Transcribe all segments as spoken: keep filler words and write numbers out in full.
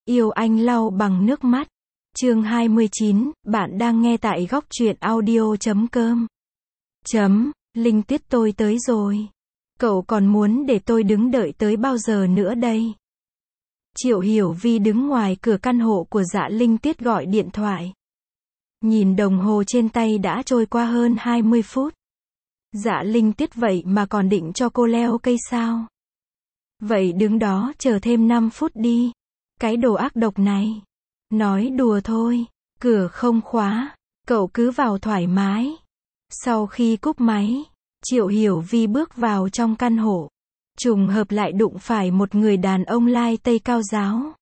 Yêu anh lau bằng nước mắt. Chương hai mươi chín, bạn đang nghe tại góc truyện audio chấm com. Chấm, Linh Tuyết tôi tới rồi. Cậu còn muốn để tôi đứng đợi tới bao giờ nữa đây? Triệu Hiểu Vi đứng ngoài cửa căn hộ của Dạ Linh Tuyết gọi điện thoại. Nhìn đồng hồ trên tay đã trôi qua hơn hai mươi phút. Dạ Linh Tuyết vậy mà còn định cho cô leo cây sao? Vậy đứng đó chờ thêm năm phút đi. Cái đồ ác độc này. Nói đùa thôi, cửa không khóa, cậu cứ vào thoải mái. Sau khi cúp máy, Triệu Hiểu Vi bước vào trong căn hộ. Trùng hợp lại đụng phải một người đàn ông lai tây cao ráo.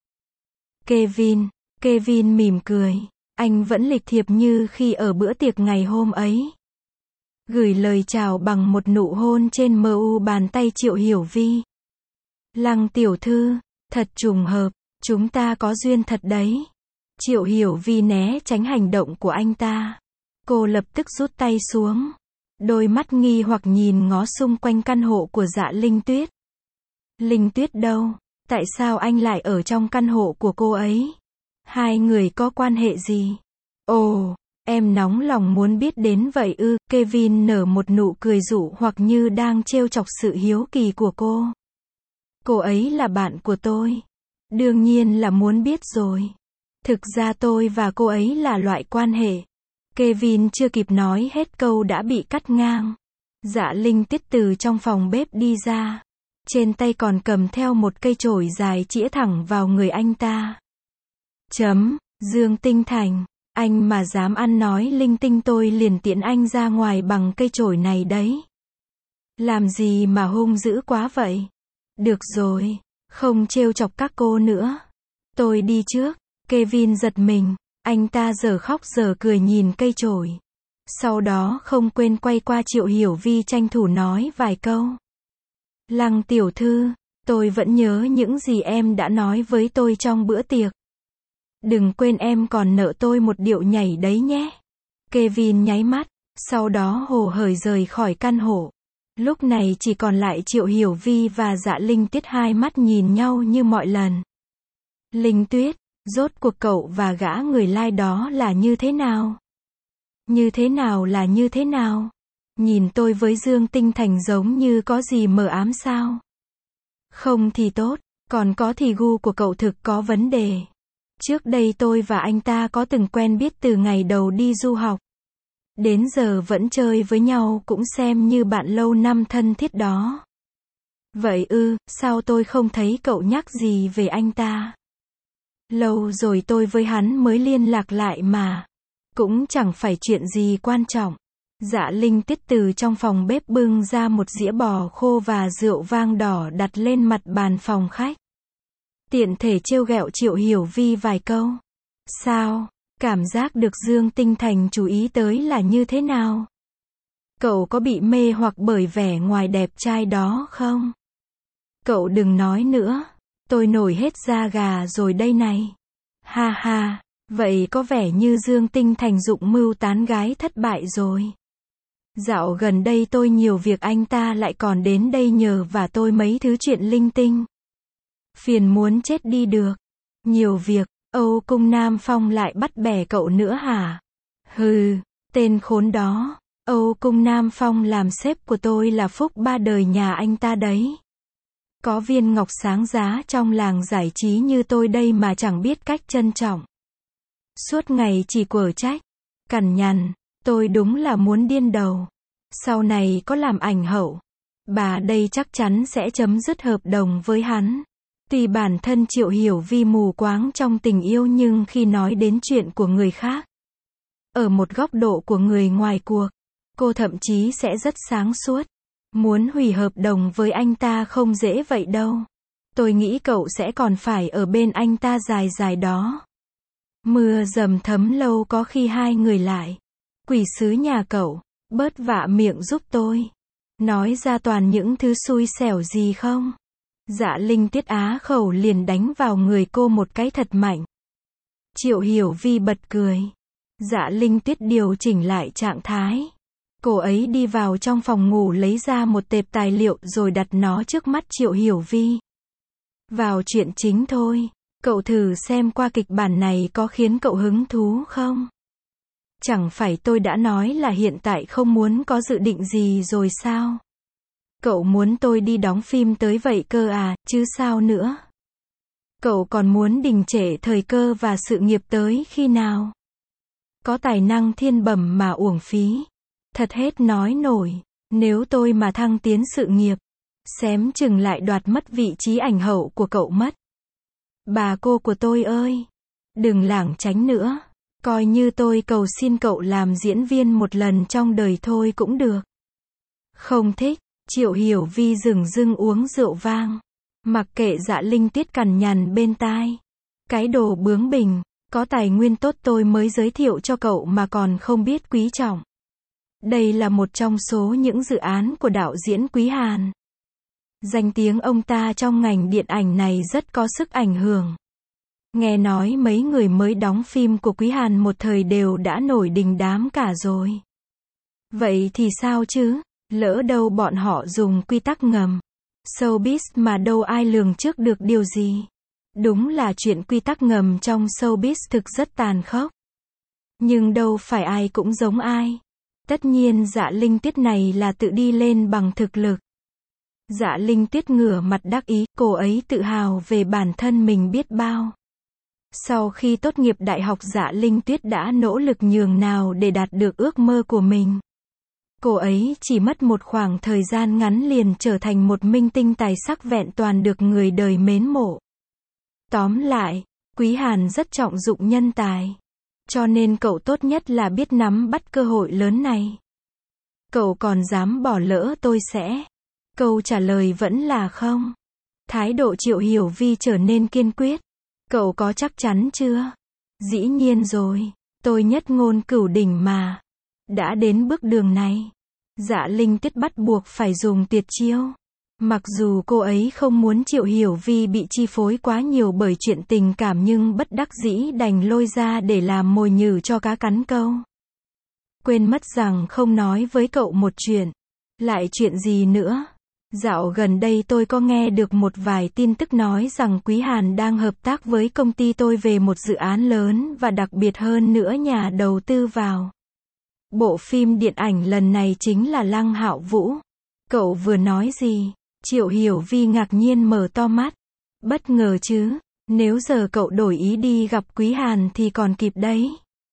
Kevin, Kevin mỉm cười, anh vẫn lịch thiệp như khi ở bữa tiệc ngày hôm ấy. Gửi lời chào bằng một nụ hôn trên mu bàn tay Triệu Hiểu Vi. Lăng tiểu thư, thật trùng hợp, chúng ta có duyên thật đấy. Triệu Hiểu Vi né tránh hành động của anh ta. Cô lập tức rút tay xuống. Đôi mắt nghi hoặc nhìn ngó xung quanh căn hộ của Dạ Linh Tuyết. Linh Tuyết đâu? Tại sao anh lại ở trong căn hộ của cô ấy? Hai người có quan hệ gì? Ồ, em nóng lòng muốn biết đến vậy ư? Kevin nở một nụ cười dụ hoặc như đang trêu chọc sự hiếu kỳ của cô. Cô ấy là bạn của tôi. Đương nhiên là muốn biết rồi. Thực ra tôi và cô ấy là loại quan hệ. Kevin chưa kịp nói hết câu đã bị cắt ngang. Dạ Linh Tuyết từ trong phòng bếp đi ra. Trên tay còn cầm theo một cây chổi dài chĩa thẳng vào người anh ta. Chấm, Dương Tinh Thành, anh mà dám ăn nói linh tinh tôi liền tiễn anh ra ngoài bằng cây chổi này đấy. Làm gì mà hung dữ quá vậy? Được rồi, không trêu chọc các cô nữa. Tôi đi trước. Kevin giật mình, anh ta giờ khóc giờ cười nhìn cây chổi. Sau đó không quên quay qua Triệu Hiểu Vi tranh thủ nói vài câu. Lăng tiểu thư, tôi vẫn nhớ những gì em đã nói với tôi trong bữa tiệc. Đừng quên em còn nợ tôi một điệu nhảy đấy nhé. Kevin nháy mắt, sau đó hồ hởi rời khỏi căn hộ. Lúc này chỉ còn lại Triệu Hiểu Vi và Dạ Linh Tuyết hai mắt nhìn nhau như mọi lần. Linh Tuyết, rốt cuộc cậu và gã người lai đó là như thế nào? Như thế nào là như thế nào? Nhìn tôi với Dương Tinh Thành giống như có gì mờ ám sao? Không thì tốt, còn có thì gu của cậu thực có vấn đề. Trước đây tôi và anh ta có từng quen biết từ ngày đầu đi du học. Đến giờ vẫn chơi với nhau cũng xem như bạn lâu năm thân thiết đó. Vậy ư, sao tôi không thấy cậu nhắc gì về anh ta? Lâu rồi tôi với hắn mới liên lạc lại mà. Cũng chẳng phải chuyện gì quan trọng. Dạ Linh Tuyết từ trong phòng bếp bưng ra một dĩa bò khô và rượu vang đỏ đặt lên mặt bàn phòng khách. Tiện thể trêu ghẹo Triệu Hiểu Vi vài câu. Sao? Cảm giác được Dương Tinh Thành chú ý tới là như thế nào? Cậu có bị mê hoặc bởi vẻ ngoài đẹp trai đó không? Cậu đừng nói nữa. Tôi nổi hết da gà rồi đây này. Ha ha, vậy có vẻ như Dương Tinh Thành dụng mưu tán gái thất bại rồi. Dạo gần đây tôi nhiều việc anh ta lại còn đến đây nhờ và tôi mấy thứ chuyện linh tinh. Phiền muốn chết đi được. Nhiều việc, Âu Cung Nam Phong lại bắt bẻ cậu nữa hả? Hừ, tên khốn đó. Âu Cung Nam Phong làm sếp của tôi là phúc ba đời nhà anh ta đấy. Có viên ngọc sáng giá trong làng giải trí như tôi đây mà chẳng biết cách trân trọng. Suốt ngày chỉ quở trách, cằn nhằn, tôi đúng là muốn điên đầu. Sau này có làm ảnh hậu, bà đây chắc chắn sẽ chấm dứt hợp đồng với hắn. Tuy bản thân Triệu Hiểu Vi mù quáng trong tình yêu nhưng khi nói đến chuyện của người khác, ở một góc độ của người ngoài cuộc, cô thậm chí sẽ rất sáng suốt. Muốn hủy hợp đồng với anh ta không dễ vậy đâu. Tôi nghĩ cậu sẽ còn phải ở bên anh ta dài dài đó. Mưa dầm thấm lâu có khi hai người lại. Quỷ sứ nhà cậu, bớt vạ miệng giúp tôi. Nói ra toàn những thứ xui xẻo gì không? Dạ Linh Tuyết á khẩu liền đánh vào người cô một cái thật mạnh. Triệu Hiểu Vi bật cười. Dạ Linh Tuyết điều chỉnh lại trạng thái. Cô ấy đi vào trong phòng ngủ lấy ra một tệp tài liệu rồi đặt nó trước mắt Triệu Hiểu Vi. Vào chuyện chính thôi. Cậu thử xem qua kịch bản này có khiến cậu hứng thú không? Chẳng phải tôi đã nói là hiện tại không muốn có dự định gì rồi sao? Cậu muốn tôi đi đóng phim tới vậy cơ à, chứ sao nữa? Cậu còn muốn đình trệ thời cơ và sự nghiệp tới khi nào? Có tài năng thiên bẩm mà uổng phí. Thật hết nói nổi. Nếu tôi mà thăng tiến sự nghiệp, xém chừng lại đoạt mất vị trí ảnh hậu của cậu mất. Bà cô của tôi ơi! Đừng lảng tránh nữa. Coi như tôi cầu xin cậu làm diễn viên một lần trong đời thôi cũng được. Không thích. Triệu Hiểu Vi dửng dưng uống rượu vang. Mặc kệ Dạ Linh Tuyết cằn nhằn bên tai. Cái đồ bướng bỉnh, có tài nguyên tốt tôi mới giới thiệu cho cậu mà còn không biết quý trọng. Đây là một trong số những dự án của đạo diễn Quý Hàn. Danh tiếng ông ta trong ngành điện ảnh này rất có sức ảnh hưởng. Nghe nói mấy người mới đóng phim của Quý Hàn một thời đều đã nổi đình đám cả rồi. Vậy thì sao chứ? Lỡ đâu bọn họ dùng quy tắc ngầm. Showbiz mà đâu ai lường trước được điều gì. Đúng là chuyện quy tắc ngầm trong showbiz thực rất tàn khốc. Nhưng đâu phải ai cũng giống ai. Tất nhiên Dạ Linh Tuyết này là tự đi lên bằng thực lực. Dạ Linh Tuyết ngửa mặt đắc ý, cô ấy tự hào về bản thân mình biết bao. Sau khi tốt nghiệp đại học Dạ Linh Tuyết đã nỗ lực nhường nào để đạt được ước mơ của mình. Cô ấy chỉ mất một khoảng thời gian ngắn liền trở thành một minh tinh tài sắc vẹn toàn được người đời mến mộ. Tóm lại, Quý Hàn rất trọng dụng nhân tài. Cho nên cậu tốt nhất là biết nắm bắt cơ hội lớn này. Cậu còn dám bỏ lỡ tôi sẽ? Câu trả lời vẫn là không. Thái độ Triệu Hiểu Vi trở nên kiên quyết. Cậu có chắc chắn chưa? Dĩ nhiên rồi. Tôi nhất ngôn cửu đỉnh mà. Đã đến bước đường này. Dạ Linh Tuyết bắt buộc phải dùng tuyệt chiêu. Mặc dù cô ấy không muốn Triệu Hiểu Vi bị chi phối quá nhiều bởi chuyện tình cảm nhưng bất đắc dĩ đành lôi ra để làm mồi nhử cho cá cắn câu. Quên mất rằng không nói với cậu một chuyện. Lại chuyện gì nữa? Dạo gần đây tôi có nghe được một vài tin tức nói rằng Quý Hàn đang hợp tác với công ty tôi về một dự án lớn và đặc biệt hơn nữa nhà đầu tư vào. Bộ phim điện ảnh lần này chính là Lăng Hạo Vũ. Cậu vừa nói gì? Triệu Hiểu Vi ngạc nhiên mở to mắt. Bất ngờ chứ, nếu giờ cậu đổi ý đi gặp Quý Hàn thì còn kịp đấy.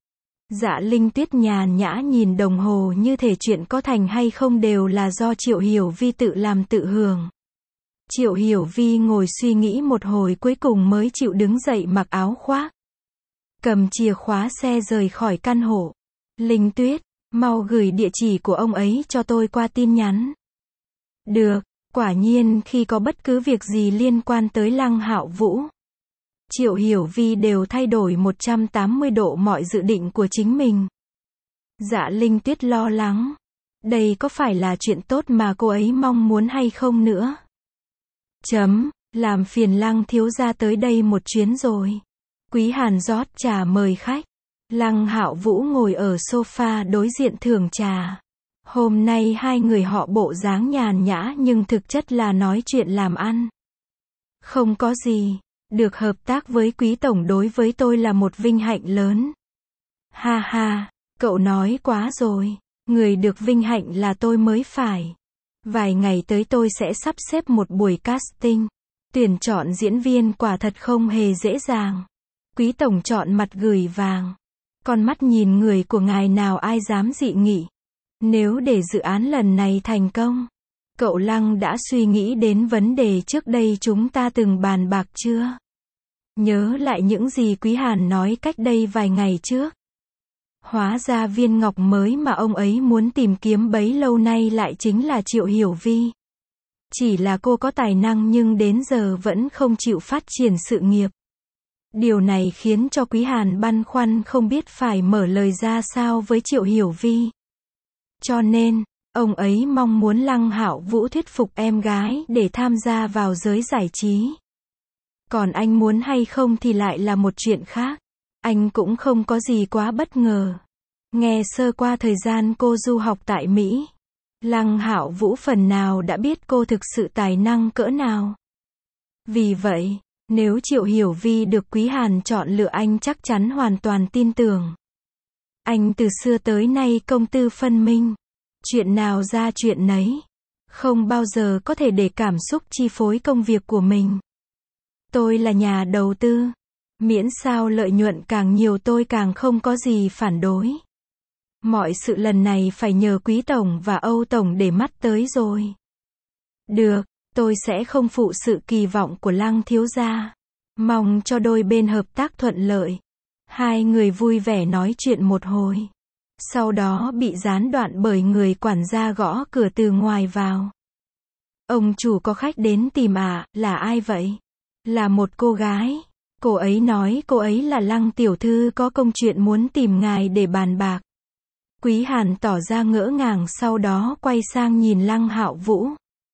Dạ Linh Tuyết nhàn nhã nhìn đồng hồ như thể chuyện có thành hay không đều là do Triệu Hiểu Vi tự làm tự hưởng. Triệu Hiểu Vi ngồi suy nghĩ một hồi cuối cùng mới chịu đứng dậy mặc áo khoác. Cầm chìa khóa xe rời khỏi căn hộ. Linh Tuyết, mau gửi địa chỉ của ông ấy cho tôi qua tin nhắn. Được, quả nhiên khi có bất cứ việc gì liên quan tới Lăng Hạo Vũ, Triệu Hiểu Vi đều thay đổi một trăm tám mươi độ mọi dự định của chính mình. Dạ Linh Tuyết lo lắng. Đây có phải là chuyện tốt mà cô ấy mong muốn hay không nữa? Chấm, làm phiền Lăng thiếu gia tới đây một chuyến rồi. Quý Hàn rót trà mời khách. Lăng Hạo Vũ ngồi ở sofa đối diện thưởng trà. Hôm nay hai người họ bộ dáng nhàn nhã nhưng thực chất là nói chuyện làm ăn. Không có gì. Được hợp tác với Quý tổng đối với tôi là một vinh hạnh lớn. Ha ha, cậu nói quá rồi. Người được vinh hạnh là tôi mới phải. Vài ngày tới tôi sẽ sắp xếp một buổi casting. Tuyển chọn diễn viên quả thật không hề dễ dàng. Quý tổng chọn mặt gửi vàng. Con mắt nhìn người của ngài nào ai dám dị nghị. Nếu để dự án lần này thành công, cậu Lăng đã suy nghĩ đến vấn đề trước đây chúng ta từng bàn bạc chưa? Nhớ lại những gì Quý Hàn nói cách đây vài ngày trước. Hóa ra viên ngọc mới mà ông ấy muốn tìm kiếm bấy lâu nay lại chính là Triệu Hiểu Vi. Chỉ là cô có tài năng nhưng đến giờ vẫn không chịu phát triển sự nghiệp. Điều này khiến cho Quý Hàn băn khoăn không biết phải mở lời ra sao với Triệu Hiểu Vi. Cho nên, ông ấy mong muốn Lăng Hạo Vũ thuyết phục em gái để tham gia vào giới giải trí. Còn anh muốn hay không thì lại là một chuyện khác. Anh cũng không có gì quá bất ngờ. Nghe sơ qua thời gian cô du học tại Mỹ, Lăng Hạo Vũ phần nào đã biết cô thực sự tài năng cỡ nào. Vì vậy, Nếu Triệu Hiểu Vi được Quý Hàn chọn lựa anh chắc chắn hoàn toàn tin tưởng. Anh từ xưa tới nay công tư phân minh. Chuyện nào ra chuyện nấy. Không bao giờ có thể để cảm xúc chi phối công việc của mình. Tôi là nhà đầu tư. Miễn sao lợi nhuận càng nhiều tôi càng không có gì phản đối. Mọi sự lần này phải nhờ Quý Tổng và Âu Tổng để mắt tới rồi. Được, tôi sẽ không phụ sự kỳ vọng của Lăng thiếu gia. Mong cho đôi bên hợp tác thuận lợi. Hai người vui vẻ nói chuyện một hồi. Sau đó bị gián đoạn bởi người quản gia gõ cửa từ ngoài vào. Ông chủ có khách đến tìm à, là ai vậy? Là một cô gái. Cô ấy nói cô ấy là Lăng tiểu thư có công chuyện muốn tìm ngài để bàn bạc. Quý Hàn tỏ ra ngỡ ngàng sau đó quay sang nhìn Lăng Hạo Vũ.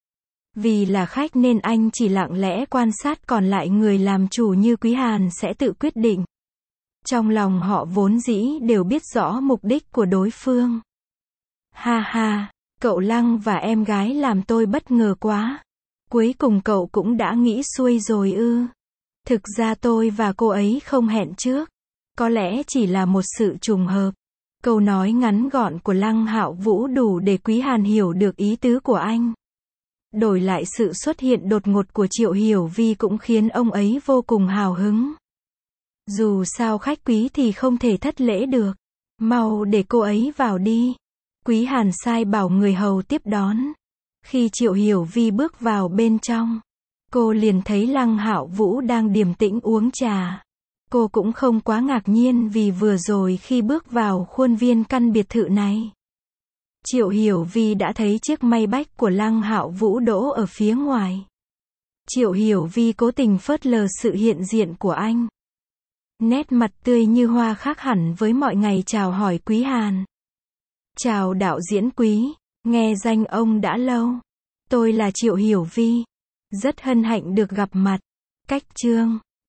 Vì là khách nên anh chỉ lặng lẽ quan sát, còn lại người làm chủ như Quý Hàn sẽ tự quyết định. Trong lòng họ vốn dĩ đều biết rõ mục đích của đối phương. Ha ha, cậu Lăng và em gái làm tôi bất ngờ quá. Cuối cùng cậu cũng đã nghĩ xuôi rồi ư? Thực ra tôi và cô ấy không hẹn trước. Có lẽ chỉ là một sự trùng hợp. Câu nói ngắn gọn của Lăng Hạo Vũ đủ để Quý Hàn hiểu được ý tứ của anh. Đổi lại sự xuất hiện đột ngột của Triệu Hiểu Vi cũng khiến ông ấy vô cùng hào hứng. Dù sao khách quý thì không thể thất lễ được. Mau để cô ấy vào đi. Quý Hàn sai bảo người hầu tiếp đón. Khi Triệu Hiểu Vi bước vào bên trong, cô liền thấy Lăng Hạo Vũ đang điềm tĩnh uống trà. Cô cũng không quá ngạc nhiên vì vừa rồi khi bước vào khuôn viên căn biệt thự này, Triệu Hiểu Vi đã thấy chiếc Maybach của Lăng Hạo Vũ đỗ ở phía ngoài. Triệu Hiểu Vi cố tình phớt lờ sự hiện diện của anh. Nét mặt tươi như hoa khác hẳn với mọi ngày chào hỏi Quý Hàn. Chào đạo diễn Quý, nghe danh ông đã lâu. Tôi là Triệu Hiểu Vi. Rất hân hạnh được gặp mặt. Cách chương